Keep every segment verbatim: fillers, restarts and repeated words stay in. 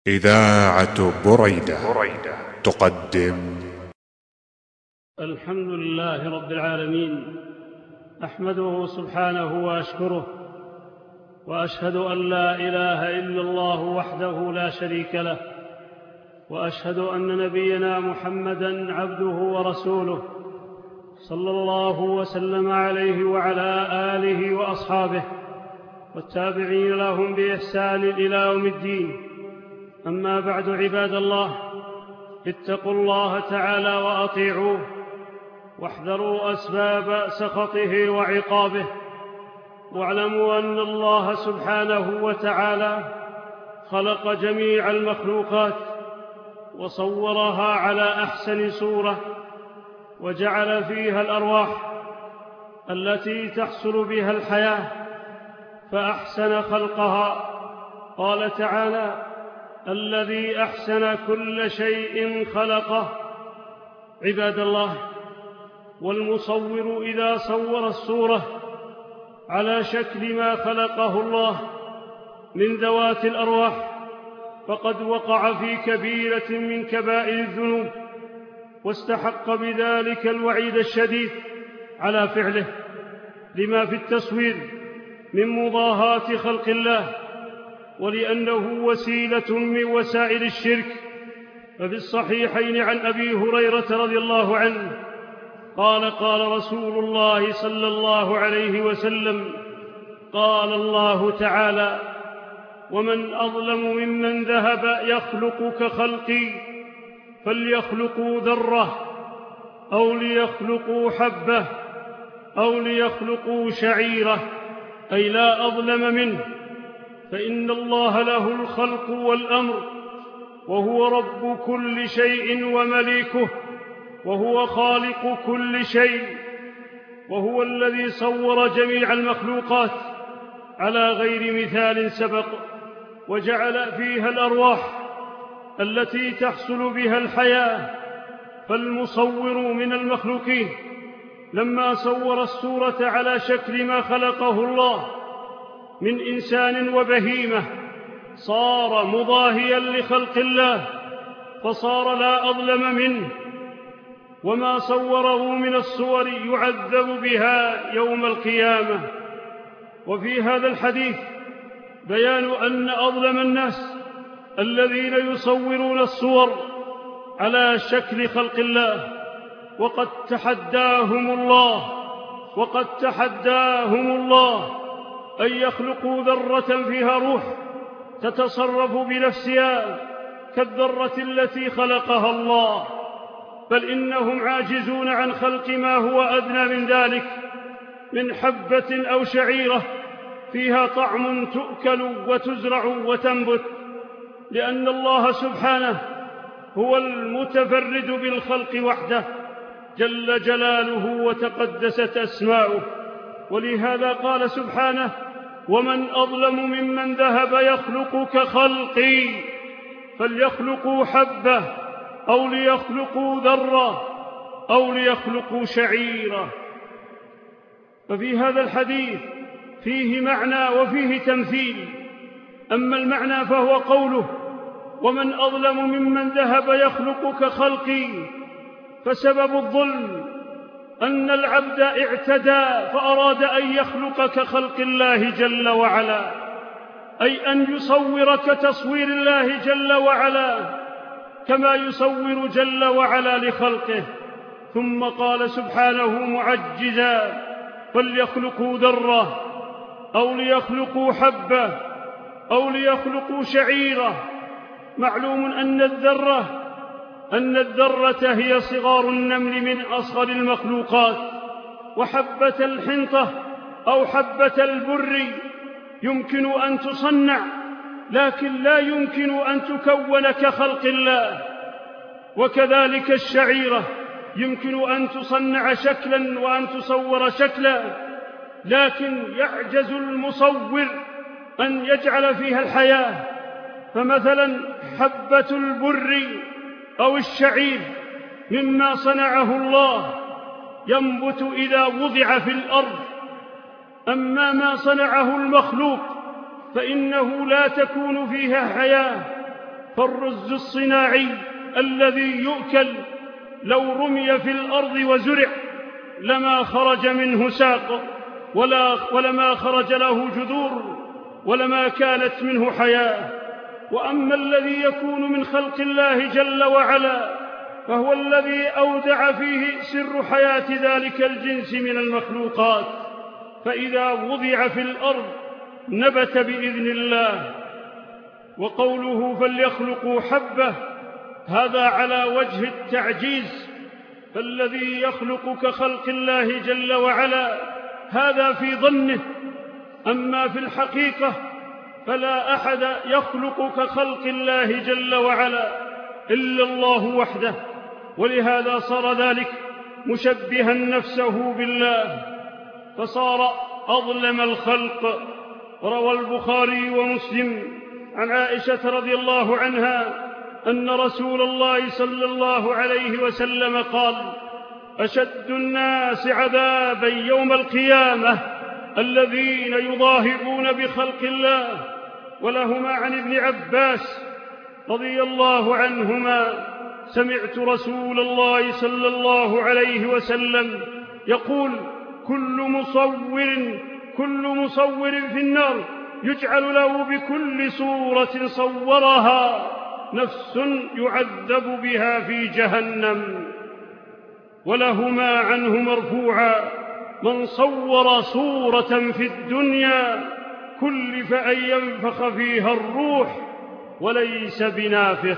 إذاعة بريدة تقدم. الحمد لله رب العالمين، أحمده سبحانه وأشكره، وأشهد أن لا إله إلا الله وحده لا شريك له، وأشهد أن نبينا محمدًا عبده ورسوله صلى الله وسلم عليه وعلى آله وأصحابه والتابعين لهم بإحسان إلى يوم الدين. أما بعد، عباد الله، اتقوا الله تعالى وأطيعوه، واحذروا أسباب سخطه وعقابه، واعلموا أن الله سبحانه وتعالى خلق جميع المخلوقات وصورها على أحسن صورة، وجعل فيها الأرواح التي تحصل بها الحياة، فأحسن خلقها. قال تعالى: الذي أحسن كل شيء خلقه. عباد الله، والمصور إذا صور الصورة على شكل ما خلقه الله من ذوات الأرواح فقد وقع في كبيرة من كبائر الذنوب، واستحق بذلك الوعيد الشديد على فعله، لما في التصوير من مضاهاة خلق الله، ولأنه وسيلة من وسائل الشرك. ففي الصحيحين عن أبي هريرة رضي الله عنه قال: قال رسول الله صلى الله عليه وسلم: قال الله تعالى: ومن أظلم ممن ذهب يخلق كخلقي، فليخلقوا ذرة أو ليخلقوا حبة أو ليخلقوا شعيرة، أي لا أظلم منه، فإن الله له الخلق والأمر، وهو رب كل شيء ومليكه، وهو خالق كل شيء، وهو الذي صور جميع المخلوقات على غير مثال سبق، وجعل فيها الأرواح التي تحصل بها الحياة. فالمصور من المخلوقين لما صور الصورة على شكل ما خلقه الله من إنسان وبهيمة صار مضاهيا لخلق الله، فصار لا أظلم منه، وما صوره من الصور يعذب بها يوم القيامة. وفي هذا الحديث بيان أن أظلم الناس الذين يصورون الصور على شكل خلق الله، وقد تحداهم الله وقد تحداهم الله أن يخلقوا ذرة فيها روح تتصرف بنفسها كالذرة التي خلقها الله، بل إنهم عاجزون عن خلق ما هو أدنى من ذلك من حبة أو شعيرة فيها طعم تؤكل وتزرع وتنبت، لأن الله سبحانه هو المتفرد بالخلق وحده جل جلاله وتقدست أسماؤه. ولهذا قال سبحانه: ومن أظلم ممن ذهب يخلق كخلقي، فليخلقوا حبة أو ليخلقوا ذرة أو ليخلقوا شعيرة. ففي هذا الحديث فيه معنى وفيه تمثيل. أما المعنى فهو قوله: ومن أظلم ممن ذهب يخلق كخلقي، فسبب الظلم أن العبد اعتدى فأراد أن يخلق كخلق الله جل وعلا، أي أن يصور كتصوير الله جل وعلا كما يصور جل وعلا لخلقه. ثم قال سبحانه معجزا: فليخلقوا ذرة أو ليخلقوا حبة أو ليخلقوا شعيرة. معلوم أن الذرة أن الذرة هي صغار النمل من أصغر المخلوقات، وحبة الحنطة أو حبة البر يمكن أن تصنع، لكن لا يمكن أن تكون كخلق الله. وكذلك الشعيرة يمكن أن تصنع شكلا وأن تصور شكلا، لكن يعجز المصور أن يجعل فيها الحياة. فمثلا حبة البر أو الشعير مما صنعه الله ينبت إذا وضع في الأرض، أما ما صنعه المخلوق فإنه لا تكون فيها حياة، فالرز الصناعي الذي يؤكل لو رمي في الأرض وزرع لما خرج منه ساق ولا ولما خرج له جذور ولما كانت منه حياة. وأما الذي يكون من خلق الله جل وعلا فهو الذي أودع فيه سر حياة ذلك الجنس من المخلوقات، فإذا وضع في الأرض نبت بإذن الله. وقوله فليخلقوا حبة هذا على وجه التعجيز، فالذي يخلق كخلق الله جل وعلا هذا في ظنه، أما في الحقيقة فلا أحد يخلق كخلق الله جل وعلا إلا الله وحده، ولهذا صار ذلك مشبها نفسه بالله فصار أظلم الخلق. روى البخاري ومسلم عن عائشة رضي الله عنها أن رسول الله صلى الله عليه وسلم قال: أشد الناس عذابا يوم القيامة الذين يظاهرون بخلق الله. ولهما عن ابن عباس رضي الله عنهما: سمعت رسول الله صلى الله عليه وسلم يقول: كل مصور كل مصور في النار يجعل له بكل صورة صورها نفس يعذب بها في جهنم. ولهما عنه مرفوعا: من صور صورة في الدنيا كلف أن ينفخ فيها الروح وليس بنافخ.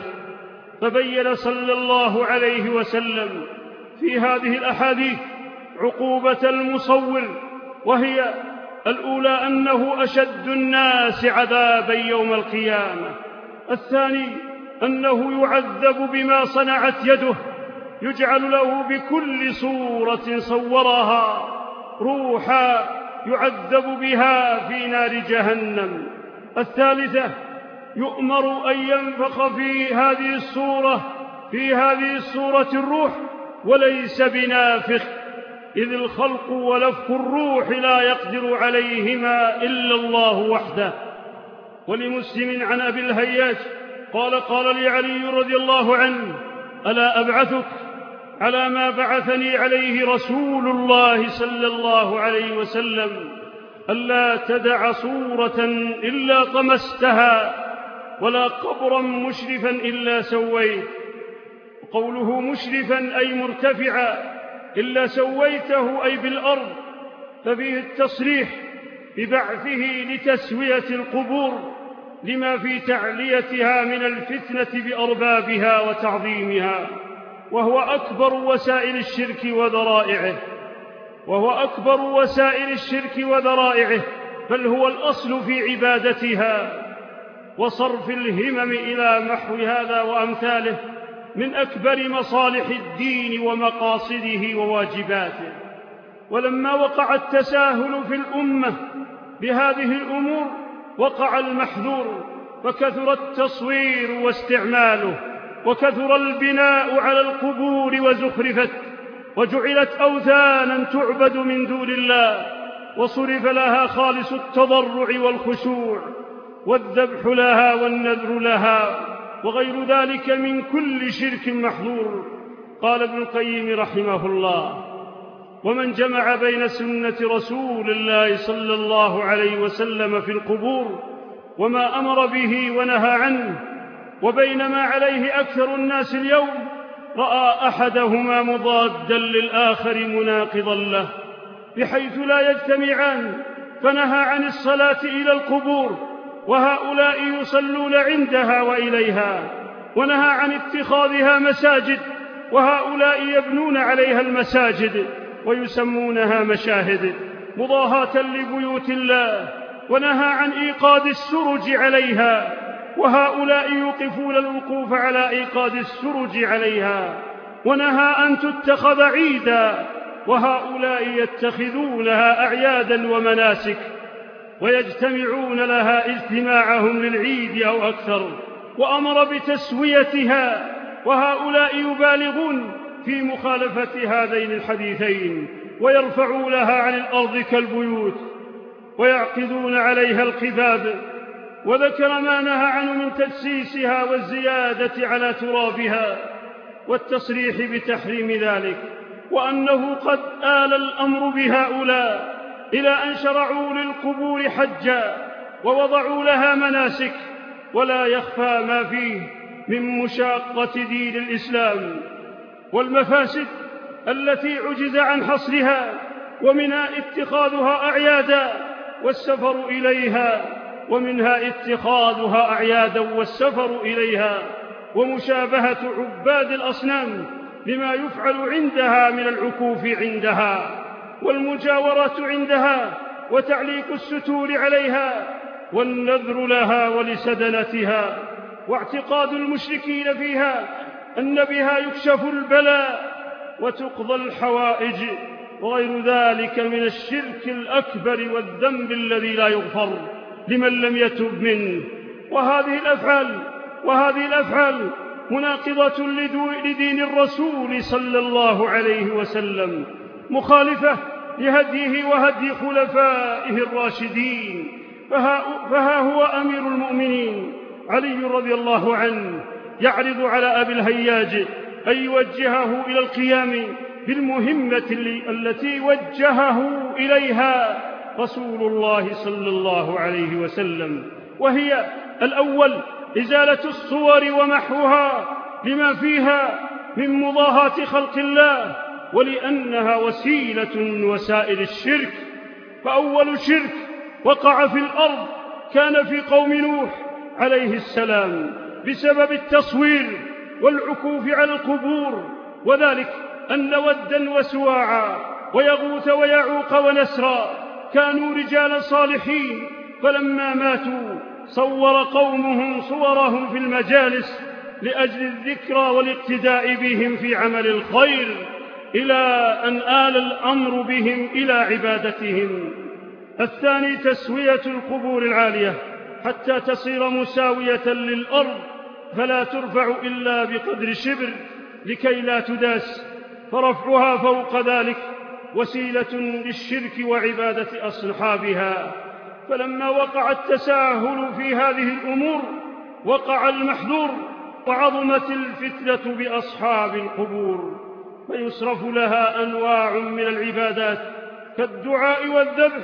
فبين صلى الله عليه وسلم في هذه الأحاديث عقوبة المصور، وهي الأولى أنه أشد الناس عذابا يوم القيامة، الثاني أنه يعذب بما صنعت يده، يجعل له بكل صورة صورها روحا يعذب بها في نار جهنم. الثالثة يؤمر أن ينفخ في هذه الصورة في هذه الصورة الروح وليس بنافخ، إذ الخلق ونفخ الروح لا يقدر عليهما إلا الله وحده. ولمسلم عن أبي الهياج قال: قال لي علي رضي الله عنه: ألا أبعثك على ما بعثني عليه رسول الله صلى الله عليه وسلم، ألا تدع صورة إلا طمستها ولا قبرا مشرفا إلا سويت. قوله مشرفا أي مرتفعا، إلا سويته أي بالأرض، ففيه التصريح ببعثه لتسوية القبور لما في تعليتها من الفتنة بأربابها وتعظيمها، وهو أكبر وسائل الشرك وذرائعه وهو أكبر وسائل الشرك وذرائعه بل هو الأصل في عبادتها. وصرف الهمم إلى محو هذا وأمثاله من أكبر مصالح الدين ومقاصده وواجباته. ولما وقع التساهل في الأمة بهذه الأمور وقع المحذور، فكثر التصوير واستعماله، وكثر البناء على القبور وزخرفت، وجعلت أوثانا تعبد من دون الله، وصرف لها خالص التضرع والخشوع، والذبح لها والنذر لها، وغير ذلك من كل شرك محظور. قال ابن القيم رحمه الله: ومن جمع بين سنة رسول الله صلى الله عليه وسلم في القبور وما أمر به ونهى عنه وبين ما عليه أكثر الناس اليوم رأى أحدهما مضادا للآخر مناقضا له، بحيث لا يجتمعان، فنهى عن الصلاة إلى القبور وهؤلاء يصلون عندها وإليها، ونهى عن اتخاذها مساجد وهؤلاء يبنون عليها المساجد ويسمونها مشاهد مضاهاة لبيوت الله، ونهى عن إيقاد السرج عليها وهؤلاء يوقفون الوقوف على إيقاد السرج عليها، ونهى أن تتخذ عيدا وهؤلاء يتخذونها أعيادا ومناسك ويجتمعون لها اجتماعهم للعيد أو أكثر، وأمر بتسويتها وهؤلاء يبالغون في مخالفة هذين الحديثين ويرفعونها عن الأرض كالبيوت ويعقدون عليها القذاب وذكر ما نهى عنه من تجسيسها والزيادة على ترابها والتصريح بتحريم ذلك، وأنه قد آل الأمر بهؤلاء إلى أن شرعوا للقبور حجا ووضعوا لها مناسك، ولا يخفى ما فيه من مشاقة دين الإسلام والمفاسد التي عجز عن حصرها، ومنها اتخاذها أعيادا والسفر إليها ومنها اتخاذها أعيادا والسفر إليها ومشابهة عباد الأصنام لما يفعل عندها من العكوف عندها والمجاورة عندها وتعليق الستور عليها والنذر لها ولسدنتها، واعتقاد المشركين فيها أن بها يكشف البلاء وتقضى الحوائج وغير ذلك من الشرك الأكبر والذنب الذي لا يغفر لمن لم يتب منه. وهذه الأفعال وهذه الأفعال مناقضة لدين الرسول صلى الله عليه وسلم، مخالفة لهديه وهدي خلفائه الراشدين. فها, فها هو أمير المؤمنين علي رضي الله عنه يعرض على أبي الهياج أن يوجهه إلى القيام بالمهمة التي وجهه إليها رسول الله صلى الله عليه وسلم، وهي الأول إزالة الصور ومحوها لما فيها من مضاهاة خلق الله، ولأنها وسيلة من وسائل الشرك. فأول شرك وقع في الأرض كان في قوم نوح عليه السلام بسبب التصوير والعكوف على القبور، وذلك أن ودا وسواعا ويغوث ويعوق ونسرا كانوا رجالا صالحين، فلما ماتوا صور قومهم صورهم في المجالس لأجل الذكرى والاقتداء بهم في عمل الخير، إلى أن آل الأمر بهم إلى عبادتهم. الثاني تسوية القبور العالية حتى تصير مساوية للأرض فلا ترفع إلا بقدر شبر لكي لا تداس، فرفعها فوق ذلك وسيلة للشرك وعبادة أصحابها. فلما وقع التساهل في هذه الأمور وقع المحذور وعظمت الفتنة بأصحاب القبور، فيصرف لها أنواع من العبادات كالدعاء والذبح،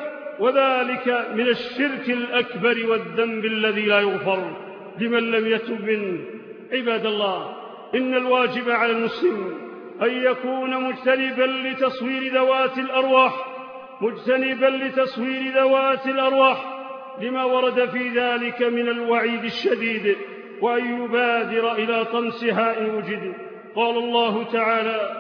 وذلك من الشرك الأكبر والذنب الذي لا يغفر لمن لم يتب منه. عباد الله، إن الواجب على المسلم أن يكون مجتنبا لتصوير ذوات الأرواح مجتنبا لتصوير ذوات الأرواح لما ورد في ذلك من الوعيد الشديد، وأن يبادر إلى طمسها إن وجد. قال الله تعالى: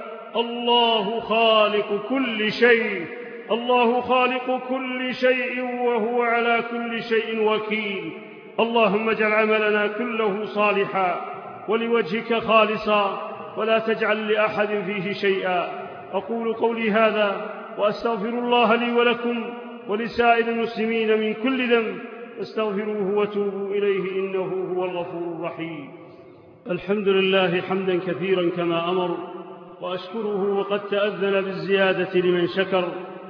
الله خالق كل شيء الله خالق كل شيء وهو على كل شيء وكيل. اللهم اجعل عملنا كله صالحا ولوجهك خالصا ولا تجعل لأحد فيه شيئا. أقول قولي هذا وأستغفر الله لي ولكم ولسائر المسلمين من كل ذنب، استغفروه وتوبوا إليه إنه هو الغفور الرحيم. الحمد لله حمدا كثيرا كما أمر، وأشكره وقد تأذن بالزيادة لمن شكر،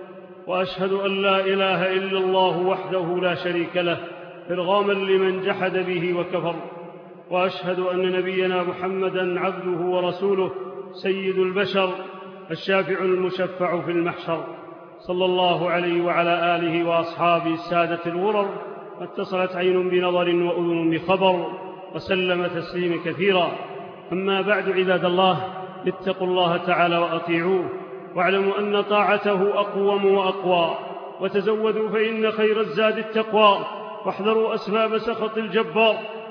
وأشهد أن لا إله إلا الله وحده لا شريك له إرغاما لمن جحد به وكفر، وأشهد أن نبينا محمدا عبده ورسوله سيد البشر الشافع المشفع في المحشر، صلى الله عليه وعلى آله وأصحابه السادة الغرر، ما اتصلت عين بنظر وأذن بخبر، وسلم تسليما كثيرا. أما بعد، عباد الله، اتقوا الله تعالى وأطيعوه، واعلموا أن طاعته أقوم وأقوى، وتزودوا فإن خير الزاد التقوى، واحذروا أسباب سخط الجبار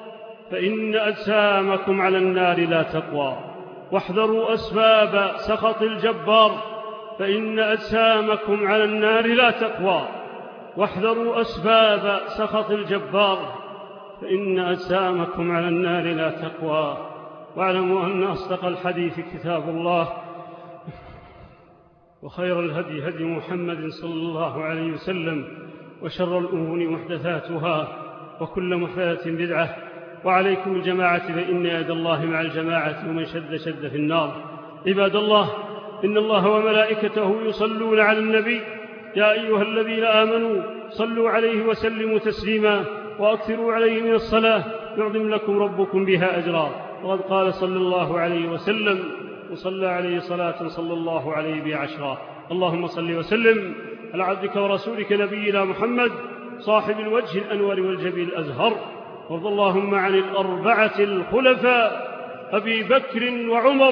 فإن أجسامكم على النار لا تقوى. واحذروا أسباب سخط الجبار فإن أجسامكم على النار لا تقوى. واحذروا أسباب سخط الجبار فإن أجسامكم على النار لا تقوى. واعلموا أن أصدق الحديث كتاب الله، وخير الهدي هدي محمد صلى الله عليه وسلم، وشر الأمور محدثاتها، وكل محدثة بدعة. وعليكم الجماعة فإن يد الله مع الجماعة، ومن شد شد في النار. عباد الله، إن الله وملائكته يصلون على النبي، يا أيها الذين آمنوا صلوا عليه وسلموا تسليما. وأكثروا عليه من الصلاة يعظم لكم ربكم بها أجرا. وقد قال صلى الله عليه وسلم: وصلى عليه صلاة صلى الله عليه بها عشرا. اللهم صل وسلم على عبدك ورسولك نبينا محمد صاحب الوجه الأنور والجبين الأزهر. وارض اللهم عن الأربعة الخلفاء أبي بكر وعمر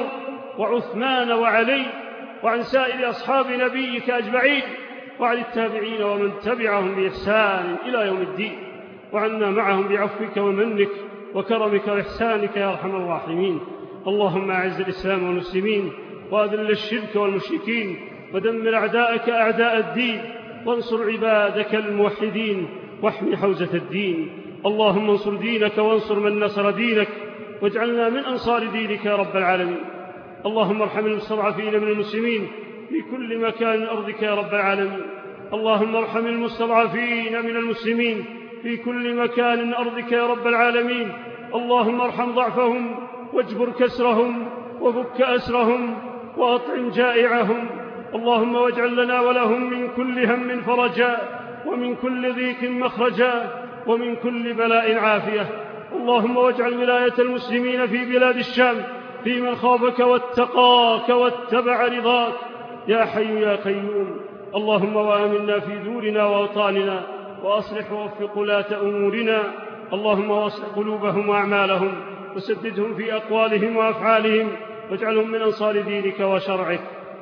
وعثمان وعلي، وعن سائر أصحاب نبيك أجمعين، وعن التابعين ومن تبعهم بإحسان إلى يوم الدين، وعنا معهم بعفوك ومنك وكرمك وإحسانك يا أرحم الراحمين. اللهم أعز الإسلام والمسلمين، وأذل الشرك والمشركين، ودمر أعداءك أعداء الدين، وانصر عبادك الموحدين، واحمي حوزة الدين. اللهم انصر دينك وانصر من نصر دينك، واجعلنا من أنصار دينك يا رب العالمين. اللهم ارحم المستضعفين من المسلمين في كل مكان من أرضك يا رب العالمين. اللهم ارحم المستضعفين من المسلمين في كل مكان من أرضك يا رب العالمين. اللهم ارحم ضعفهم، واجبر كسرهم، وفك أسرهم، وأطعم جائعهم. اللهم واجعل لنا ولهم من كل هم فرجا، ومن كل ضيق مخرجا، ومن كل بلاء عافية. اللهم واجعل ولاية المسلمين في بلاد الشام في من خافك واتقاك واتبع رضاك يا حي يا قيوم. اللهم وآمنا في دورنا وأوطاننا، وأصلح ووفق ولاة أمورنا. اللهم واصلح قلوبهم وأعمالهم، وسددهم في أقوالهم وأفعالهم، واجعلهم من أنصار دينك وشرعك.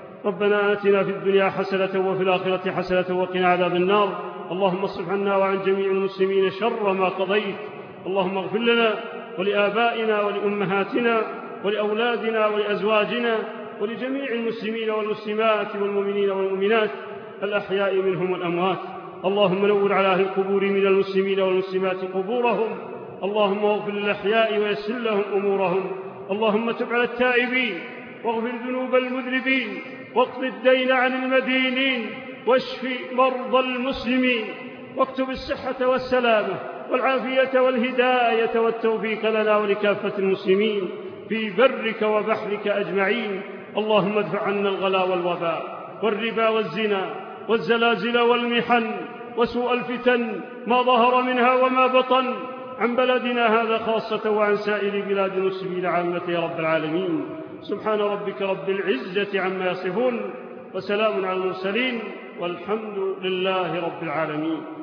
ربنا آتنا في الدنيا حسنة وفي الآخرة حسنة وقنا عذاب النار. اللهم اصرف عنا وعن جميع المسلمين شر ما قضيت. اللهم اغفر لنا ولآبائنا ولأمهاتنا ولأولادنا ولأزواجنا ولجميع المسلمين والمسلمات والمؤمنين والمؤمنات الأحياء منهم والأموات. اللهم نور على أهل القبور من المسلمين والمسلمات قبورهم. اللهم اغفر للأحياء ويسر لهم أمورهم. اللهم تب على التائبين، واغفر ذنوب المذنبين، واقض الدين عن المدينين، واشف مرضى المسلمين، واكتب الصحة والسلامة والعافية والهداية والتوفيق لنا ولكافة المسلمين في برك وبحرك أجمعين. اللهم ادفع عنا الغلا والوباء والربا والزنا والزلازل والمحن وسوء الفتن ما ظهر منها وما بطن عن بلدنا هذا خاصة، وعن سائر بلاد المسلمين عامة يا رب العالمين. سبحان ربك رب العزة عما يصفون، وسلام على المرسلين، والحمد لله رب العالمين.